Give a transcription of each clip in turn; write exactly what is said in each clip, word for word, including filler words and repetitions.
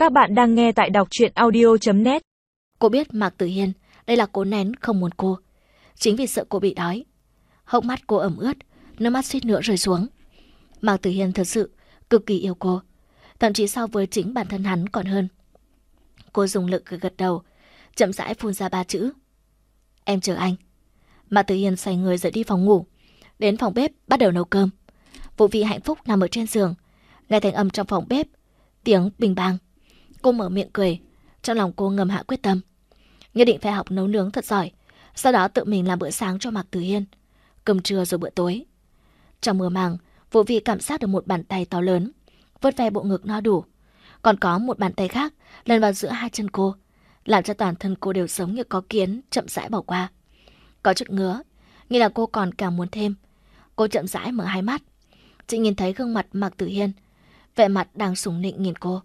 Các bạn đang nghe tại đọc truyện audio chấm net. Cô biết Mạc Tử Hiên đây là cố nén không muốn cô. Chính vì sợ cô bị đói. Hốc mắt cô ẩm ướt, nước mắt suýt nữa rơi xuống. Mạc Tử Hiên thật sự cực kỳ yêu cô, thậm chí so với chính bản thân hắn còn hơn. Cô dùng lực gật gật đầu, chậm rãi phun ra ba chữ: em chờ anh. Mạc Tử Hiên xoay người rời đi phòng ngủ, đến phòng bếp bắt đầu nấu cơm. Vũ Vi hạnh phúc nằm ở trên giường, nghe thanh âm trong phòng bếp, tiếng bình bang. Cô mở miệng cười, trong lòng cô ngầm hạ quyết tâm, nhất định phải học nấu nướng thật giỏi, sau đó tự mình làm bữa sáng cho Mạc Tử Hiên, cơm trưa rồi bữa tối. Trong mơ màng, Vũ Vi cảm giác được một bàn tay to lớn vuốt ve bộ ngực no đủ, còn có một bàn tay khác lần vào giữa hai chân cô, làm cho toàn thân cô đều giống như có kiến chậm rãi bỏ qua. Có chút ngứa, nghĩ là cô còn càng muốn thêm. Cô chậm rãi mở hai mắt, chỉ nhìn thấy gương mặt Mạc Tử Hiên, vẻ mặt đang sủng nịnh nhìn cô.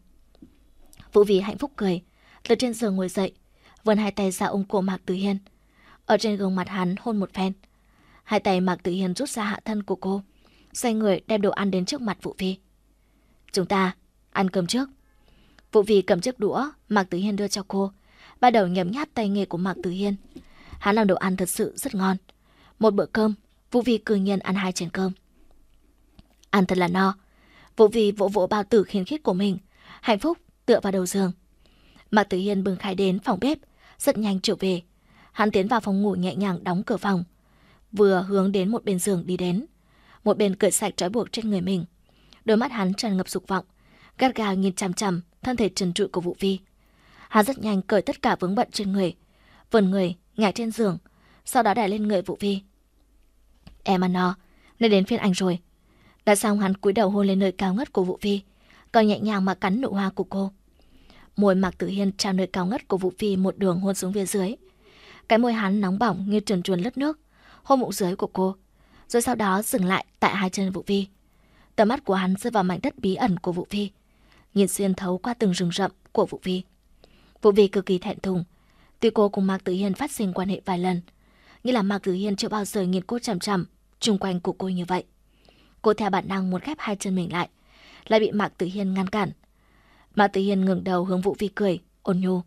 Vũ Vi hạnh phúc cười, từ trên giường ngồi dậy, vươn hai tay ra ôm cổ Mạc Tử Hiên, ở trên gương mặt hắn hôn một phen. Hai tay Mạc Tử Hiên rút ra hạ thân của cô, xoay người đem đồ ăn đến trước mặt Vũ Vi. Chúng ta ăn cơm trước. Vũ Vi cầm chiếc đũa Mạc Tử Hiên đưa cho cô, bắt đầu nhấm nháp tay nghề của Mạc Tử Hiên. Hắn làm đồ ăn thật sự rất ngon. Một bữa cơm, Vũ Vi cư nhiên ăn hai chén cơm. Ăn thật là no. Vũ Vi vỗ vỗ bao tử khiên khít của mình, hạnh phúc tựa vào đầu giường. Mạc Tử Hiên bưng khai đến phòng bếp, rất nhanh trở về. Hắn tiến vào phòng ngủ nhẹ nhàng đóng cửa phòng, vừa hướng đến một bên giường đi đến, một bên cởi sạch trói buộc trên người mình. Đôi mắt hắn tràn ngập dục vọng, gắt gao nhìn chằm chằm thân thể trần trụi của Vũ Vi. Hắn rất nhanh cởi tất cả vướng bận trên người, vươn người nhảy trên giường, sau đó đè lên người Vũ Vi. Em ăn no, nên đến phiên anh rồi. Đã xong, hắn cúi đầu hôn lên nơi cao ngất của Vũ Vi, còn nhẹ nhàng mà cắn nụ hoa của cô. Môi Mạc Tử Hiên trao nơi cao ngất của Vũ Vi một đường hôn xuống phía dưới. Cái môi hắn nóng bỏng như trườn truồn lướt nước, hôn bụng dưới của cô, rồi sau đó dừng lại tại hai chân Vũ Vi. Tầm mắt của hắn rơi vào mảnh đất bí ẩn của Vũ Vi, nhìn xuyên thấu qua từng rừng rậm của Vũ Vi. Vũ Vi cực kỳ thẹn thùng. Tuy cô cùng Mạc Tử Hiên phát sinh quan hệ vài lần, nhưng là Mạc Tử Hiên chưa bao giờ nhìn cô chằm chằm chung quanh của cô như vậy. Cô theo bản năng muốn khép hai chân mình lại, lại bị Mạc Tử Hiên ngăn cản. Mạc Tử Hiên ngẩng đầu hướng Vũ Vi cười, ôn nhu.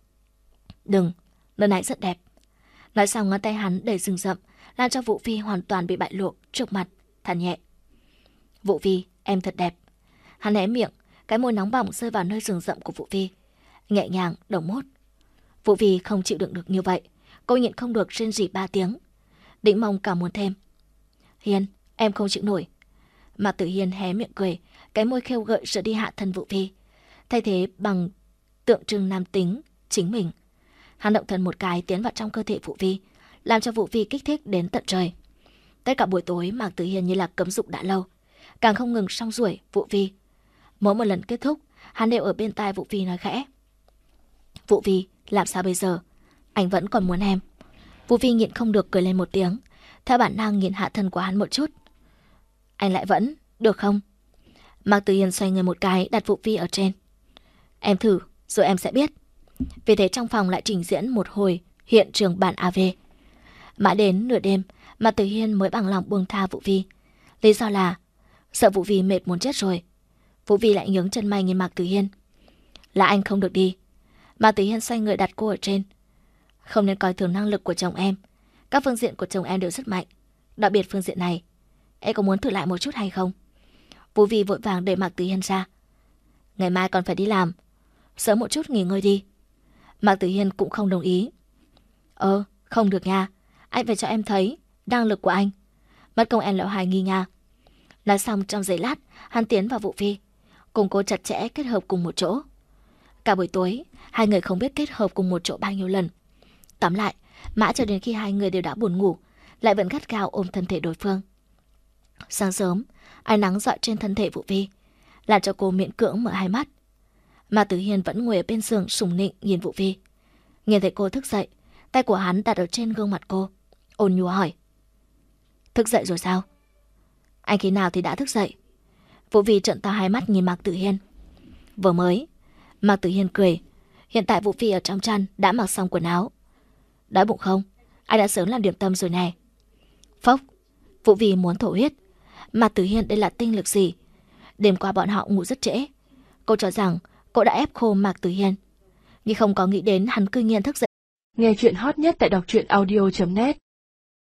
Đừng, lần này rất đẹp. Nói xong, ngón tay hắn đầy rừng rậm, làm cho Vũ Vi hoàn toàn bị bại lộ trước mặt, than nhẹ. Vũ Vi, em thật đẹp. Hắn hé miệng, cái môi nóng bỏng rơi vào nơi rừng rậm của Vũ Vi, nhẹ nhàng, đồng mốt. Vũ Vi không chịu đựng được như vậy, cô nhịn không được rên rỉ ba tiếng, định mong cả muốn thêm. Hiên, em không chịu nổi. Mạc Tử Hiên hé miệng cười, cái môi khêu gợi rời đi hạ thân Vũ Vi, thay thế bằng tượng trưng nam tính chính mình. Hắn động thân một cái tiến vào trong cơ thể Vũ Vi, làm cho Vũ Vi kích thích đến tận trời. Tất cả buổi tối Mạc Tử Hiên như là cấm dục đã lâu, càng không ngừng song ruổi Vũ Vi. Mỗi một lần kết thúc, hắn đều ở bên tai Vũ Vi nói khẽ. Vũ Vi, làm sao bây giờ? Anh vẫn còn muốn em. Vũ Vi nhịn không được cười lên một tiếng, theo bản năng nhìn hạ thân của hắn một chút. Anh lại vẫn, được không? Mạc Tử Hiên xoay người một cái, đặt Vũ Vi ở trên. Em thử, rồi em sẽ biết. Vì thế trong phòng lại trình diễn một hồi hiện trường bản a vê. Mãi đến nửa đêm, Mạc Tử Hiên mới bằng lòng buông tha Vũ Vi. Lý do là sợ Vũ Vi mệt muốn chết rồi. Vũ Vi lại nhướng chân mày nhìn Mạc Tử Hiên. Là anh không được đi. Mạc Tử Hiên xoay người đặt cô ở trên. Không nên coi thường năng lực của chồng em. Các phương diện của chồng em đều rất mạnh, đặc biệt phương diện này. Em có muốn thử lại một chút hay không? Vũ Vi vội vàng đẩy Mạc Tử Hiên ra. Ngày mai còn phải đi làm, sớm một chút nghỉ ngơi đi. Mạc Tử Hiên cũng không đồng ý. Ờ, không được nha. Anh phải cho em thấy năng lực của anh. Mất công em lại hoài nghi nha. Nói xong, trong giây lát, hắn tiến vào Vũ Vi, cùng cô chặt chẽ kết hợp cùng một chỗ. Cả buổi tối, hai người không biết kết hợp cùng một chỗ bao nhiêu lần. Tóm lại, mãi cho đến khi hai người đều đã buồn ngủ, lại vẫn gắt gao ôm thân thể đối phương. Sáng sớm, ánh nắng rọi trên thân thể Vũ Vi, làm cho cô miễn cưỡng mở hai mắt. Mạc Tử Hiên vẫn ngồi ở bên giường sủng nịnh nhìn Vũ Vi. Nhìn thấy cô thức dậy, tay của hắn đặt ở trên gương mặt cô, ôn nhu hỏi. Thức dậy rồi sao? Anh khi nào thì đã thức dậy? Vũ Vi trợn to hai mắt nhìn Mạc Tử Hiên. Vừa mới. Mạc Tử Hiên cười. Hiện tại Vũ Vi ở trong chăn đã mặc xong quần áo. Đói bụng không? Anh đã sớm làm điểm tâm rồi nè. Phốc. Vũ Vi muốn thổ huyết. Mạc Tử Hiên đây là tinh lực gì? Đêm qua bọn họ ngủ rất trễ. Cô cho rằng Cô đã ép khô Mạc Tử Hiên, nhưng không có nghĩ đến hắn cư nhiên thức dậy. Nghe chuyện hot nhất tại đọc truyện audio chấm net.